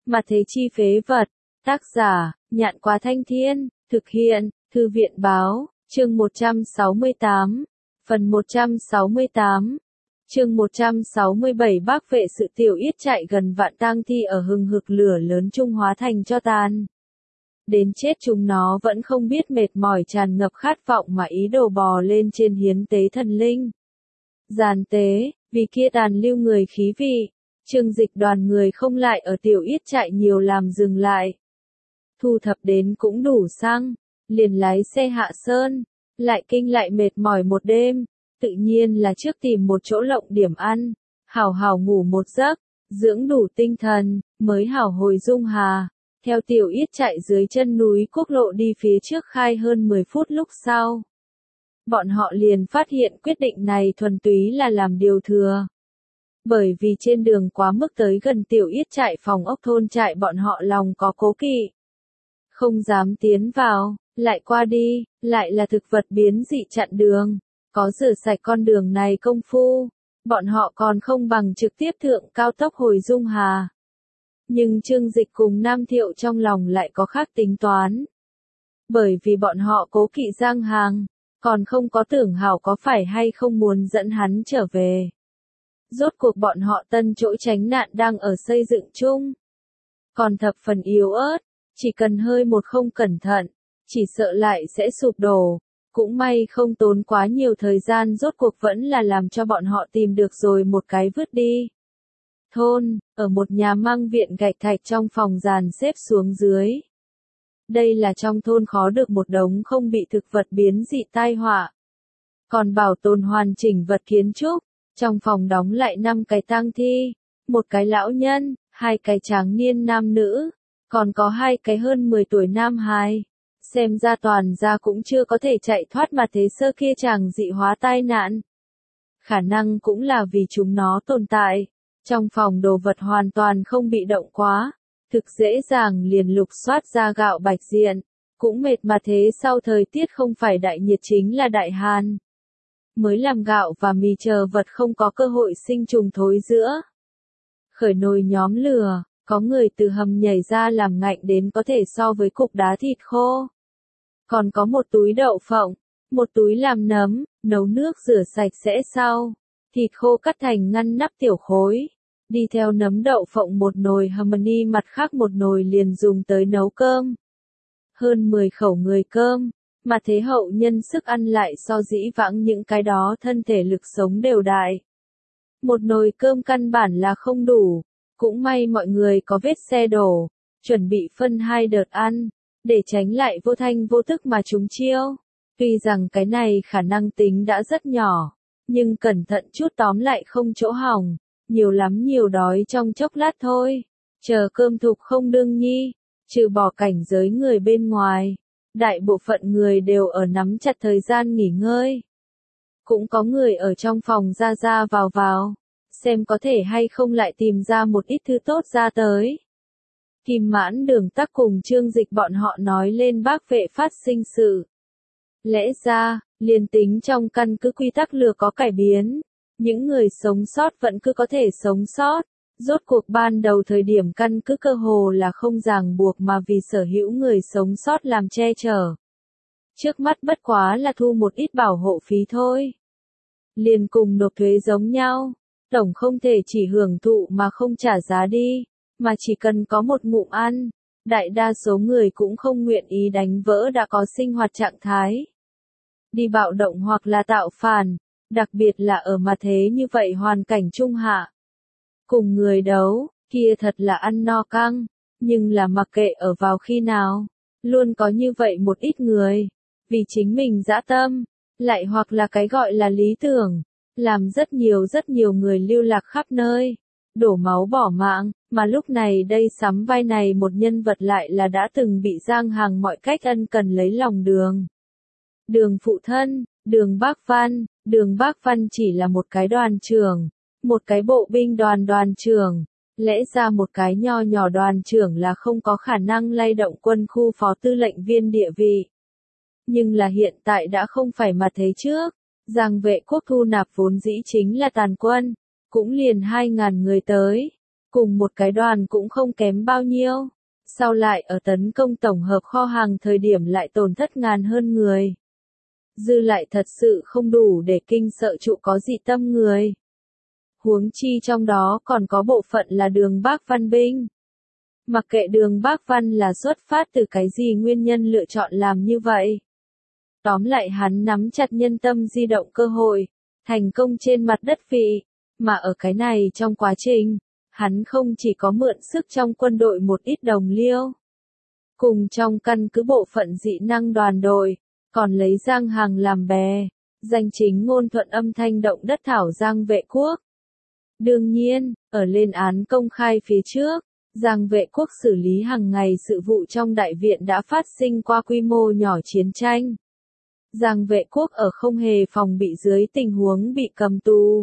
Mà thế chi phế vật. Tác giả, Nhạn Quá Thanh Thiên, thực hiện, Thư viện báo, chương 168, phần 168, chương 167 Bác vệ sự Tiểu Yết chạy gần vạn tang thi ở hừng hực lửa lớn trung hóa thành cho tàn. Đến chết chúng nó vẫn không biết mệt mỏi tràn ngập khát vọng mà ý đồ bò lên trên hiến tế thần linh. Giàn tế, vì kia tàn lưu người khí vị, Trương Dịch đoàn người không lại ở Tiểu Yết chạy nhiều làm dừng lại. Thu thập đến cũng đủ xăng, liền lái xe hạ sơn, lại kinh lại mệt mỏi một đêm, tự nhiên là trước tìm một chỗ lộng điểm ăn, hảo hảo ngủ một giấc, dưỡng đủ tinh thần, mới hảo hồi Dung Hà. Theo Tiểu Yết chạy dưới chân núi quốc lộ đi phía trước khai hơn 10 phút lúc sau. Bọn họ liền phát hiện quyết định này thuần túy là làm điều thừa. Bởi vì trên đường quá mức tới gần Tiểu Yết chạy phòng ốc thôn trại bọn họ lòng có cố kỵ. Không dám tiến vào, lại qua đi, lại là thực vật biến dị chặn đường. Có rửa sạch con đường này công phu, bọn họ còn không bằng trực tiếp thượng cao tốc hồi Dung Hà. Nhưng Trương Dịch cùng Nam Thiệu trong lòng lại có khác tính toán. Bởi vì bọn họ cố kỵ Giang Hàng, còn không có tưởng hảo có phải hay không muốn dẫn hắn trở về. Rốt cuộc bọn họ tân chỗ tránh nạn đang ở xây dựng chung. Còn thập phần yếu ớt, chỉ cần hơi một không cẩn thận, chỉ sợ lại sẽ sụp đổ. Cũng may không tốn quá nhiều thời gian, rốt cuộc vẫn là làm cho bọn họ tìm được rồi một cái vứt đi. Thôn, ở một nhà mang viện gạch thạch trong phòng dàn xếp xuống dưới. Đây là trong thôn khó được một đống không bị thực vật biến dị tai họa. Còn bảo tồn hoàn chỉnh vật kiến trúc, trong phòng đóng lại 5 cái tang thi, một cái lão nhân, 2 cái tráng niên nam nữ, còn có 2 cái hơn 10 tuổi nam hài. Xem ra toàn gia cũng chưa có thể chạy thoát mà thế sơ kia chàng dị hóa tai nạn. Khả năng cũng là vì chúng nó tồn tại. Trong phòng đồ vật hoàn toàn không bị động quá, thực dễ dàng liền lục soát ra gạo bạch diện, cũng mệt mà thế sau thời tiết không phải đại nhiệt chính là đại hàn. Mới làm gạo và mì chờ vật không có cơ hội sinh trùng thối giữa. Khởi nồi nhóm lửa, có người từ hầm nhảy ra làm ngạnh đến có thể so với cục đá thịt khô. Còn có một túi đậu phộng, một túi làm nấm, nấu nước rửa sạch sẽ sau. Thịt khô cắt thành ngăn nắp tiểu khối. Đi theo nấm đậu phộng một nồi harmony, mặt khác một nồi liền dùng tới nấu cơm. Hơn 10 khẩu người cơm, mà thế hậu nhân sức ăn lại so dĩ vãng những cái đó thân thể lực sống đều đại. Một nồi cơm căn bản là không đủ, cũng may mọi người có vết xe đổ, chuẩn bị phân 2 đợt ăn, để tránh lại vô thanh vô tức mà trúng chiêu. Tuy rằng cái này khả năng tính đã rất nhỏ, nhưng cẩn thận chút tóm lại không chỗ hỏng. Nhiều lắm nhiều đói trong chốc lát thôi. Chờ cơm thục không đương nhi, trừ bỏ cảnh giới người bên ngoài, đại bộ phận người đều ở nắm chặt thời gian nghỉ ngơi. Cũng có người ở trong phòng ra ra vào, xem có thể hay không lại tìm ra một ít thứ tốt ra tới. Kim Mãn Đường Tắc cùng Trương Dịch bọn họ nói lên Bác vệ phát sinh sự. Lẽ ra, liền tính trong căn cứ quy tắc lừa có cải biến. Những người sống sót vẫn cứ có thể sống sót, rốt cuộc ban đầu thời điểm căn cứ cơ hồ là không ràng buộc mà vì sở hữu người sống sót làm che chở. Trước mắt bất quá là thu một ít bảo hộ phí thôi. Liền cùng nộp thuế giống nhau, tổng không thể chỉ hưởng thụ mà không trả giá đi, mà chỉ cần có một ngụm ăn, đại đa số người cũng không nguyện ý đánh vỡ đã có sinh hoạt trạng thái. Đi bạo động hoặc là tạo phản. Đặc biệt là ở mà thế như vậy hoàn cảnh trung hạ. Cùng người đấu, kia thật là ăn no căng, nhưng là mặc kệ ở vào khi nào, luôn có như vậy một ít người, vì chính mình dã tâm, lại hoặc là cái gọi là lý tưởng, làm rất nhiều người lưu lạc khắp nơi, đổ máu bỏ mạng, mà lúc này đây sắm vai này một nhân vật lại là đã từng bị Giang Hàng mọi cách ân cần lấy lòng Đường. Đường phụ thân, Đường Bác Văn chỉ là một cái đoàn trưởng, một cái bộ binh đoàn trưởng, lẽ ra một cái nho nhỏ đoàn trưởng là không có khả năng lay động quân khu phó tư lệnh viên địa vị. Nhưng là hiện tại đã không phải mà thế trước, Giang vệ quốc thu nạp vốn dĩ chính là tàn quân, cũng liền 2.000 người tới, cùng một cái đoàn cũng không kém bao nhiêu. Sau lại ở tấn công tổng hợp kho hàng thời điểm lại tổn thất ngàn hơn người. Dư lại thật sự không đủ để kinh sợ trụ có dị tâm người. Huống chi trong đó còn có bộ phận là Đường Bác Văn binh. Mặc kệ Đường Bác Văn là xuất phát từ cái gì nguyên nhân lựa chọn làm như vậy. Tóm lại hắn nắm chặt nhân tâm di động cơ hội, thành công trên mặt đất vị, mà ở cái này trong quá trình, hắn không chỉ có mượn sức trong quân đội một ít đồng liêu. Cùng trong căn cứ bộ phận dị năng đoàn đội, còn lấy Giang Hằng làm bè, danh chính ngôn thuận âm thanh động đất thảo Giang Vệ Quốc. Đương nhiên, ở lên án công khai phía trước, Giang Vệ Quốc xử lý hàng ngày sự vụ trong đại viện đã phát sinh qua quy mô nhỏ chiến tranh. Giang Vệ Quốc ở không hề phòng bị dưới tình huống bị cầm tù.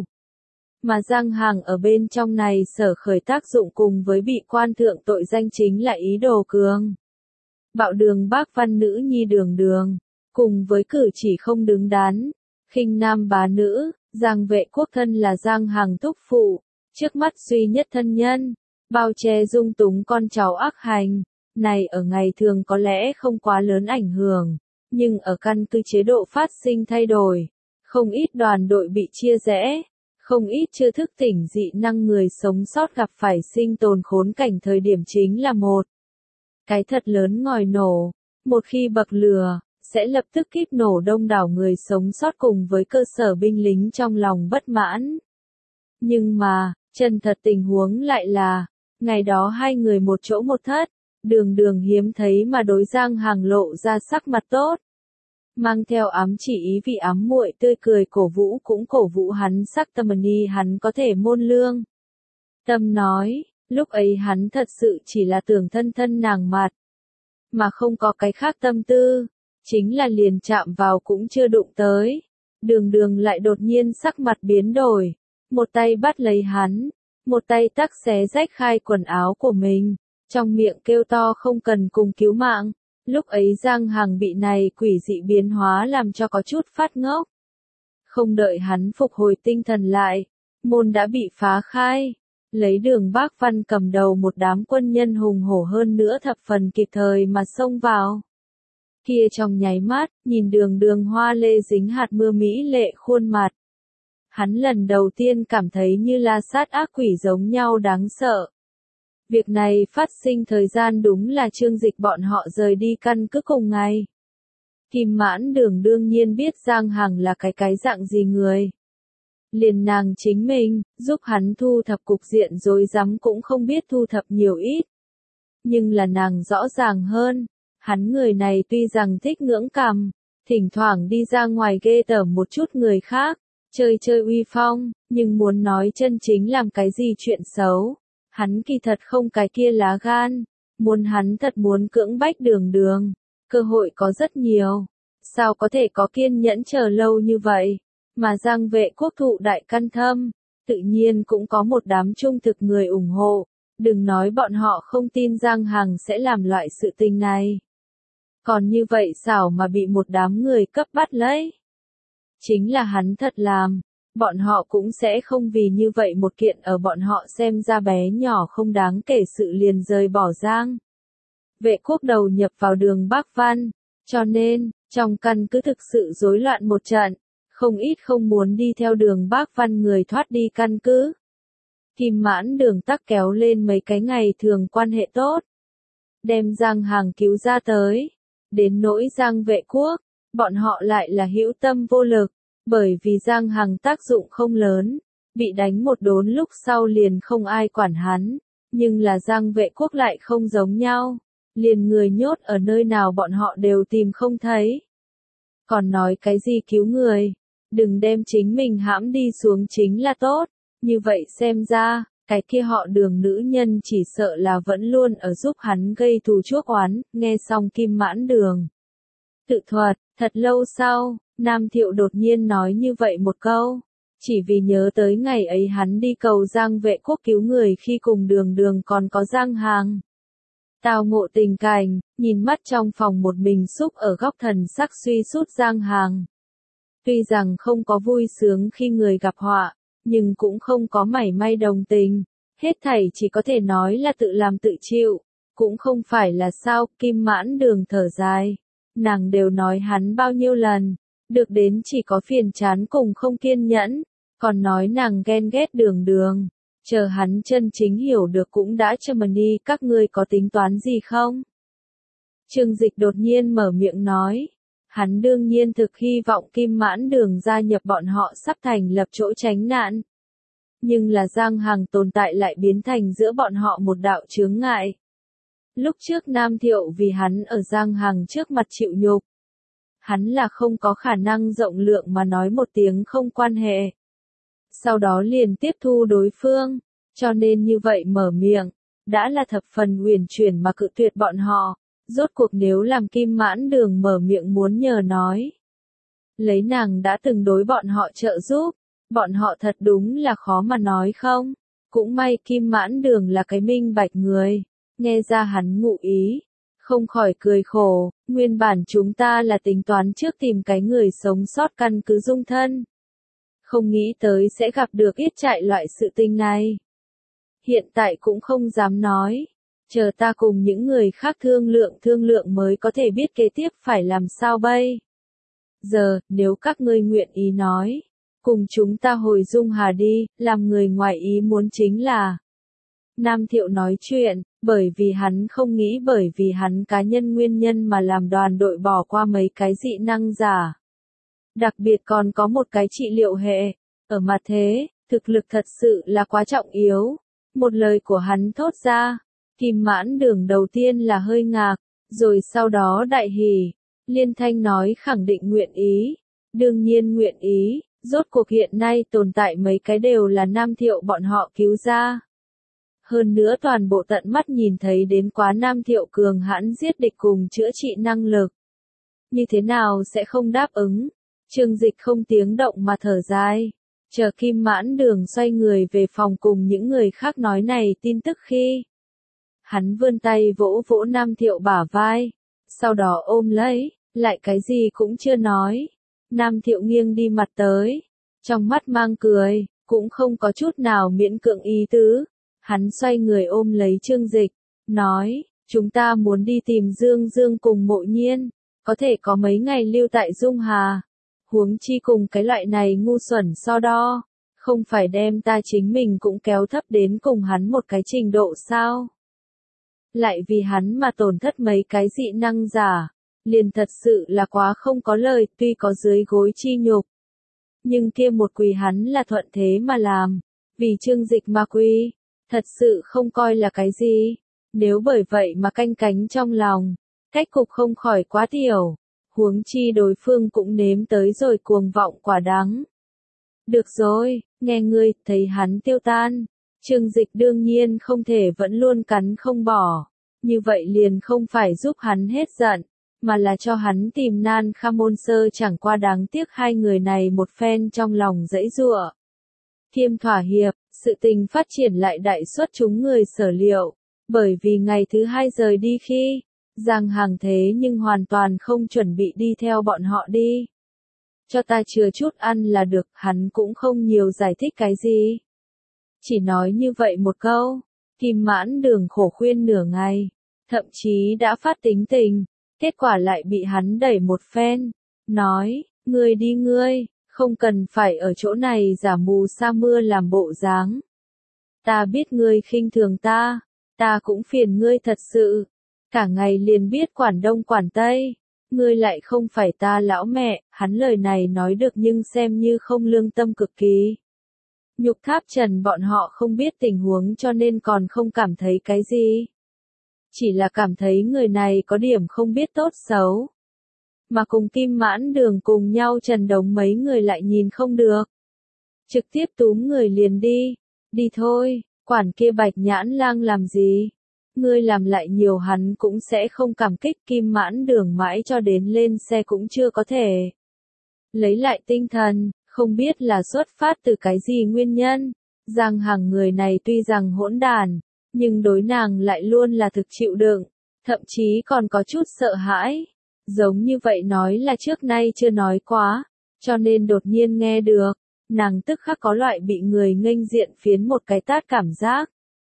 Mà Giang Hằng ở bên trong này sở khởi tác dụng cùng với bị quan thượng tội danh chính là ý đồ cường bạo Đường Bác Văn nữ nhi Đường Đường, cùng với cử chỉ không đứng đắn, khinh nam bá nữ. Giang Vệ Quốc thân là Giang Hằng thúc phụ, trước mắt duy nhất thân nhân, bao che dung túng con cháu ác hành, này ở ngày thường có lẽ không quá lớn ảnh hưởng, nhưng ở căn cứ chế độ phát sinh thay đổi, không ít đoàn đội bị chia rẽ, không ít chưa thức tỉnh dị năng người sống sót gặp phải sinh tồn khốn cảnh thời điểm chính là một cái thật lớn ngòi nổ, một khi bậc lửa, sẽ lập tức kíp nổ đông đảo người sống sót cùng với cơ sở binh lính trong lòng bất mãn. Nhưng mà, chân thật tình huống lại là, ngày đó hai người một chỗ một thất, Đường Đường hiếm thấy mà đối Giang Hằng lộ ra sắc mặt tốt. Mang theo ám chỉ ý vị ám muội tươi cười cổ vũ cũng cổ vũ hắn sắc tâm ni hắn có thể môn lương. Tâm nói, lúc ấy hắn thật sự chỉ là tưởng thân thân nàng mặt, mà không có cái khác tâm tư. Chính là liền chạm vào cũng chưa đụng tới. Đường Đường lại đột nhiên sắc mặt biến đổi. Một tay bắt lấy hắn. Một tay tắc xé rách khai quần áo của mình. Trong miệng kêu to không cần cùng cứu mạng. Lúc ấy Giang Hằng bị này quỷ dị biến hóa làm cho có chút phát ngốc. Không đợi hắn phục hồi tinh thần lại. Môn đã bị phá khai. Lấy Đường Bác Văn cầm đầu một đám quân nhân hùng hổ hơn nữa thập phần kịp thời mà xông vào. Kia trong nháy mắt, nhìn Đường Đường hoa lê dính hạt mưa mỹ lệ khuôn mặt. Hắn lần đầu tiên cảm thấy như la sát ác quỷ giống nhau đáng sợ. Việc này phát sinh thời gian đúng là Trương Dịch bọn họ rời đi căn cứ cùng ngày. Kim Mãn Đường đương nhiên biết Giang Hằng là cái dạng gì người. Liền nàng chính mình, giúp hắn thu thập cục diện rối rắm cũng không biết thu thập nhiều ít. Nhưng là nàng rõ ràng hơn. Hắn người này tuy rằng thích ngưỡng cằm, thỉnh thoảng đi ra ngoài ghê tởm một chút người khác, chơi chơi uy phong, nhưng muốn nói chân chính làm cái gì chuyện xấu, hắn kỳ thật không cái kia lá gan, muốn hắn thật muốn cưỡng bách Đường Đường, cơ hội có rất nhiều, sao có thể có kiên nhẫn chờ lâu như vậy, mà Giang Vệ Quốc thụ đại căn thâm, tự nhiên cũng có một đám trung thực người ủng hộ, đừng nói bọn họ không tin Giang Hằng sẽ làm loại sự tình này. Còn như vậy xảo mà bị một đám người cấp bắt lấy. Chính là hắn thật làm, bọn họ cũng sẽ không vì như vậy một kiện ở bọn họ xem ra bé nhỏ không đáng kể sự liền rời bỏ Giang Vệ Quốc đầu nhập vào Đường Bác Văn, cho nên, trong căn cứ thực sự rối loạn một trận, không ít không muốn đi theo Đường Bác Văn người thoát đi căn cứ. Kim Mãn Đường tắc kéo lên mấy cái ngày thường quan hệ tốt, đem Giang Hằng cứu ra tới. Đến nỗi Giang Vệ Quốc, bọn họ lại là hữu tâm vô lực, bởi vì Giang Hằng tác dụng không lớn, bị đánh một đốn lúc sau liền không ai quản hắn, nhưng là Giang Vệ Quốc lại không giống nhau, liền người nhốt ở nơi nào bọn họ đều tìm không thấy. Còn nói cái gì cứu người, đừng đem chính mình hãm đi xuống chính là tốt, như vậy xem ra, cái kia họ Đường nữ nhân chỉ sợ là vẫn luôn ở giúp hắn gây thù chuốc oán, nghe xong Kim Mãn Đường tự thuật, thật lâu sau, Nam Thiệu đột nhiên nói như vậy một câu, chỉ vì nhớ tới ngày ấy hắn đi cầu Giang Vệ Quốc cứu người khi cùng Đường Đường còn có Giang Hằng. Tao ngộ tình cảnh, nhìn mắt trong phòng một mình xúc ở góc thần sắc suy sút Giang Hằng. Tuy rằng không có vui sướng khi người gặp họa, nhưng cũng không có mảy may đồng tình, Hết thảy chỉ có thể nói là tự làm tự chịu, cũng không phải là sao, Kim Mãn Đường thở dài. Nàng đều nói hắn bao nhiêu lần, được đến chỉ có phiền chán cùng không kiên nhẫn, còn nói nàng ghen ghét Đường Đường. Chờ hắn chân chính hiểu được cũng đã cho mà đi, các ngươi có tính toán gì không? Trương Dịch đột nhiên mở miệng nói. Hắn đương nhiên thực hy vọng Kim Mãn Đường gia nhập bọn họ sắp thành lập chỗ tránh nạn. Nhưng là Giang Hằng tồn tại lại biến thành giữa bọn họ một đạo chướng ngại. Lúc trước Nam Thiệu vì hắn ở Giang Hằng trước mặt chịu nhục. Hắn là không có khả năng rộng lượng mà nói một tiếng không quan hệ. Sau đó liền tiếp thu đối phương, cho nên như vậy mở miệng, đã là thập phần huyền chuyển mà cự tuyệt bọn họ. Rốt cuộc nếu làm Kim Mãn Đường mở miệng muốn nhờ nói. Lấy nàng đã từng đối bọn họ trợ giúp, bọn họ thật đúng là khó mà nói không. Cũng may Kim Mãn Đường là cái minh bạch người, nghe ra hắn ngụ ý, không khỏi cười khổ, nguyên bản chúng ta là tính toán trước tìm cái người sống sót căn cứ dung thân. Không nghĩ tới sẽ gặp được yết trại loại sự tình này. Hiện tại cũng không dám nói. Chờ ta cùng những người khác thương lượng mới có thể biết kế tiếp phải làm sao bây. Giờ, nếu các ngươi nguyện ý nói, cùng chúng ta hồi Dung Hà đi, làm người ngoài ý muốn chính là. Nam Thiệu nói chuyện, bởi vì hắn không nghĩ bởi vì hắn cá nhân nguyên nhân mà làm đoàn đội bỏ qua mấy cái dị năng giả. Đặc biệt còn có một cái trị liệu hệ, ở mặt thế, thực lực thật sự là quá trọng yếu. Một lời của hắn thốt ra. Kim Mãn Đường đầu tiên là hơi ngạc, rồi sau đó đại hỉ, liên thanh nói khẳng định nguyện ý, đương nhiên nguyện ý, rốt cuộc hiện nay tồn tại mấy cái đều là Nam Thiệu bọn họ cứu ra. Hơn nữa toàn bộ tận mắt nhìn thấy đến quá Nam Thiệu cường hãn giết địch cùng chữa trị năng lực. Như thế nào sẽ không đáp ứng? Trương Dịch không tiếng động mà thở dài, chờ Kim Mãn Đường xoay người về phòng cùng những người khác nói này tin tức khi. Hắn vươn tay vỗ vỗ Nam Thiệu bả vai, sau đó ôm lấy, lại cái gì cũng chưa nói. Nam Thiệu nghiêng đi mặt tới, trong mắt mang cười, cũng không có chút nào miễn cưỡng ý tứ. Hắn xoay người ôm lấy Trương Dịch, nói, chúng ta muốn đi tìm Dương Dương cùng Mộ Nhiên, có thể có mấy ngày lưu tại Dung Hà. Huống chi cùng cái loại này ngu xuẩn so đo, không phải đem ta chính mình cũng kéo thấp đến cùng hắn một cái trình độ sao? Lại vì hắn mà tổn thất mấy cái dị năng giả, liền thật sự là quá không có lời, tuy có dưới gối chi nhục. Nhưng kia một quỳ hắn là thuận thế mà làm, vì Trương Dịch mà quỳ, thật sự không coi là cái gì. Nếu bởi vậy mà canh cánh trong lòng, cách cục không khỏi quá tiểu, huống chi đối phương cũng nếm tới rồi cuồng vọng quả đắng. Được rồi, nghe ngươi, thấy hắn tiêu tan. Trương Dịch đương nhiên không thể vẫn luôn cắn không bỏ, như vậy liền không phải giúp hắn hết giận, mà là cho hắn tìm nan kha môn sơ, chẳng qua đáng tiếc hai người này một phen trong lòng dãy giụa. Kiêm thỏa hiệp, sự tình phát triển lại đại suất chúng người sở liệu, bởi vì ngày thứ hai rời đi khi, Giang Hằng thế nhưng hoàn toàn không chuẩn bị đi theo bọn họ đi. Cho ta chừa chút ăn là được, hắn cũng không nhiều giải thích cái gì. Chỉ nói như vậy một câu, Kim Mãn Đường khổ khuyên nửa ngày, thậm chí đã phát tính tình, kết quả lại bị hắn đẩy một phen, nói, ngươi đi ngươi, không cần phải ở chỗ này giả mù sa mưa làm bộ dáng. Ta biết ngươi khinh thường ta cũng phiền ngươi thật sự, cả ngày liền biết quản đông quản tây, ngươi lại không phải ta lão mẹ, hắn lời này nói được nhưng xem như không lương tâm cực kỳ. Nhục Tháp Trần bọn họ không biết tình huống cho nên còn không cảm thấy cái gì. Chỉ là cảm thấy người này có điểm không biết tốt xấu. Mà cùng Kim Mãn Đường cùng nhau trần đống mấy người lại nhìn không được. Trực tiếp túm người liền đi. Đi thôi, quản kia Bạch Nhãn Lang làm gì? Ngươi làm lại nhiều hắn cũng sẽ không cảm kích. Kim Mãn Đường mãi cho đến lên xe cũng chưa có thể lấy lại tinh thần. Không biết là xuất phát từ cái gì nguyên nhân, Giang Hằng người này tuy rằng hỗn đản, nhưng đối nàng lại luôn là thực chịu đựng, thậm chí còn có chút sợ hãi. Giống như vậy nói là trước nay chưa nói quá, cho nên đột nhiên nghe được, nàng tức khắc có loại bị người nghênh diện phiến một cái tát cảm giác.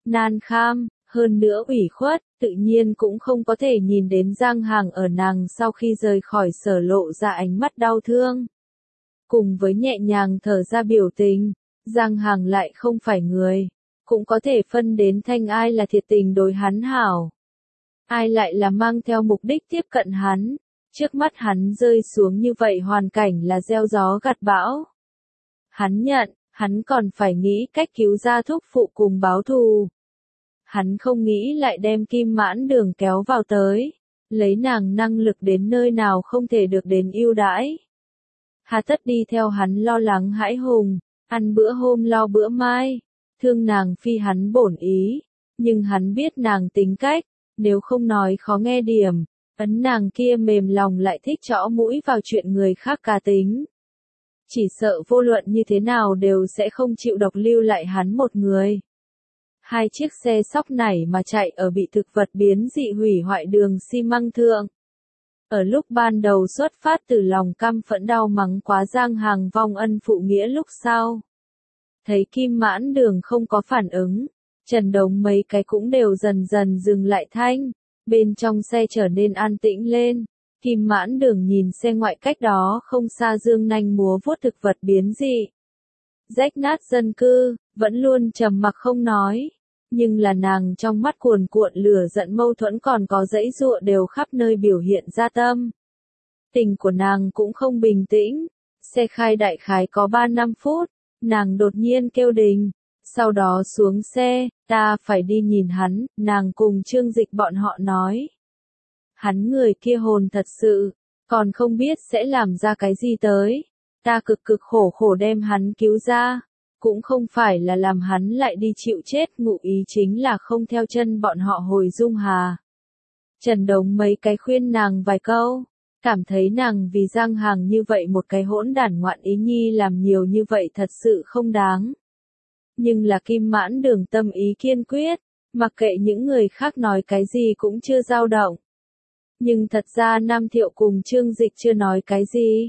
nan kham, hơn nữa ủy khuất, tự nhiên cũng không có thể nhìn đến Giang Hằng ở nàng sau khi rời khỏi Sở lộ ra ánh mắt đau thương. Cùng với nhẹ nhàng thở ra biểu tình, Giang Hằng lại không phải người, cũng có thể phân đến thanh ai là thiệt tình đối hắn hảo. Ai lại là mang theo mục đích tiếp cận hắn, trước mắt hắn rơi xuống như vậy hoàn cảnh là gieo gió gặt bão. Hắn nhận, hắn còn phải nghĩ cách cứu ra thúc phụ cùng báo thù. Hắn không nghĩ lại đem Kim Mãn Đường kéo vào tới, lấy nàng năng lực đến nơi nào không thể được đến ưu đãi. Hà tất đi theo hắn lo lắng hãi hùng, ăn bữa hôm lo bữa mai, thương nàng phi hắn bổn ý, nhưng hắn biết nàng tính cách, nếu không nói khó nghe điểm, ấn nàng kia mềm lòng lại thích chõ mũi vào chuyện người khác cá tính. Chỉ sợ vô luận như thế nào đều sẽ không chịu độc lưu lại hắn một người. Hai chiếc xe sóc nảy mà chạy ở bị thực vật biến dị hủy hoại đường xi măng thượng. Ở lúc ban đầu xuất phát từ lòng căm phẫn đau mắng quá Giang Hằng vong ân phụ nghĩa lúc sau. Thấy Kim Mãn Đường không có phản ứng, Trần Đống mấy cái cũng đều dần dần dừng lại thanh, bên trong xe trở nên an tĩnh lên. Kim Mãn Đường nhìn xe ngoại cách đó không xa dương nanh múa vuốt thực vật biến dị. Rách nát dân cư, vẫn luôn trầm mặc không nói. Nhưng là nàng trong mắt cuồn cuộn lửa giận mâu thuẫn còn có dãy dụa đều khắp nơi biểu hiện ra tâm. Tình của nàng cũng không bình tĩnh. Xe khai đại khái có 3-5 phút, nàng đột nhiên kêu đình. Sau đó xuống xe, ta phải đi nhìn hắn, nàng cùng Trương Dịch bọn họ nói. Hắn người kia hồn thật sự, còn không biết sẽ làm ra cái gì tới. Ta cực cực khổ khổ đem hắn cứu ra, cũng không phải là làm hắn lại đi chịu chết, ngụ ý chính là không theo chân bọn họ hồi Dung Hà. Trần Đống mấy cái khuyên nàng vài câu, cảm thấy nàng vì Giang Hằng như vậy một cái hỗn đản ngoạn ý nhi làm nhiều như vậy thật sự không đáng. Nhưng là Kim Mãn Đường tâm ý kiên quyết, mặc kệ những người khác nói cái gì cũng chưa dao động. Nhưng thật ra Nam Thiệu cùng Trương Dịch chưa nói cái gì.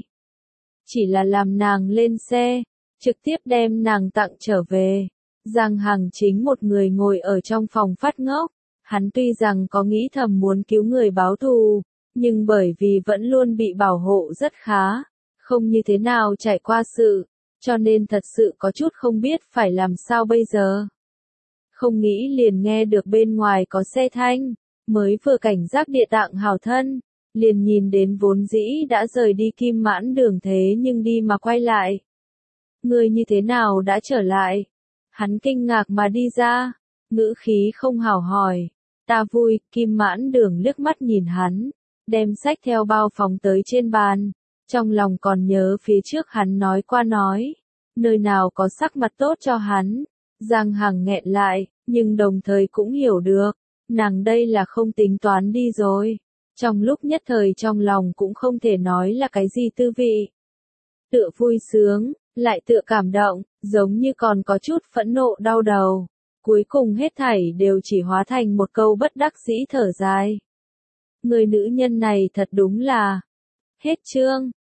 Chỉ là làm nàng lên xe, trực tiếp đem nàng tặng trở về. Giang Hằng chính một người ngồi ở trong phòng phát ngốc. Hắn tuy rằng có nghĩ thầm muốn cứu người báo thù, nhưng bởi vì vẫn luôn bị bảo hộ rất khá, không như thế nào trải qua sự, cho nên thật sự có chút không biết phải làm sao bây giờ. Không nghĩ liền nghe được bên ngoài có xe thanh, mới vừa cảnh giác địa tạng hảo thân, liền nhìn đến vốn dĩ đã rời đi Kim Mãn Đường thế nhưng đi mà quay lại. Người như thế nào đã trở lại? Hắn kinh ngạc mà đi ra, ngữ khí không hào hỏi. Ta vui, Kim Mãn Đường liếc mắt nhìn hắn, đem sách theo bao phóng tới trên bàn, trong lòng còn nhớ phía trước hắn nói qua nói, nơi nào có sắc mặt tốt cho hắn. Giang Hằng nghẹn lại, nhưng đồng thời cũng hiểu được, nàng đây là không tính toán đi rồi. Trong lúc nhất thời trong lòng cũng không thể nói là cái gì tư vị. Tựa vui sướng, lại tựa cảm động, giống như còn có chút phẫn nộ đau đầu. Cuối cùng hết thảy đều chỉ hóa thành một câu bất đắc dĩ thở dài. Người nữ nhân này thật đúng là. Hết chương.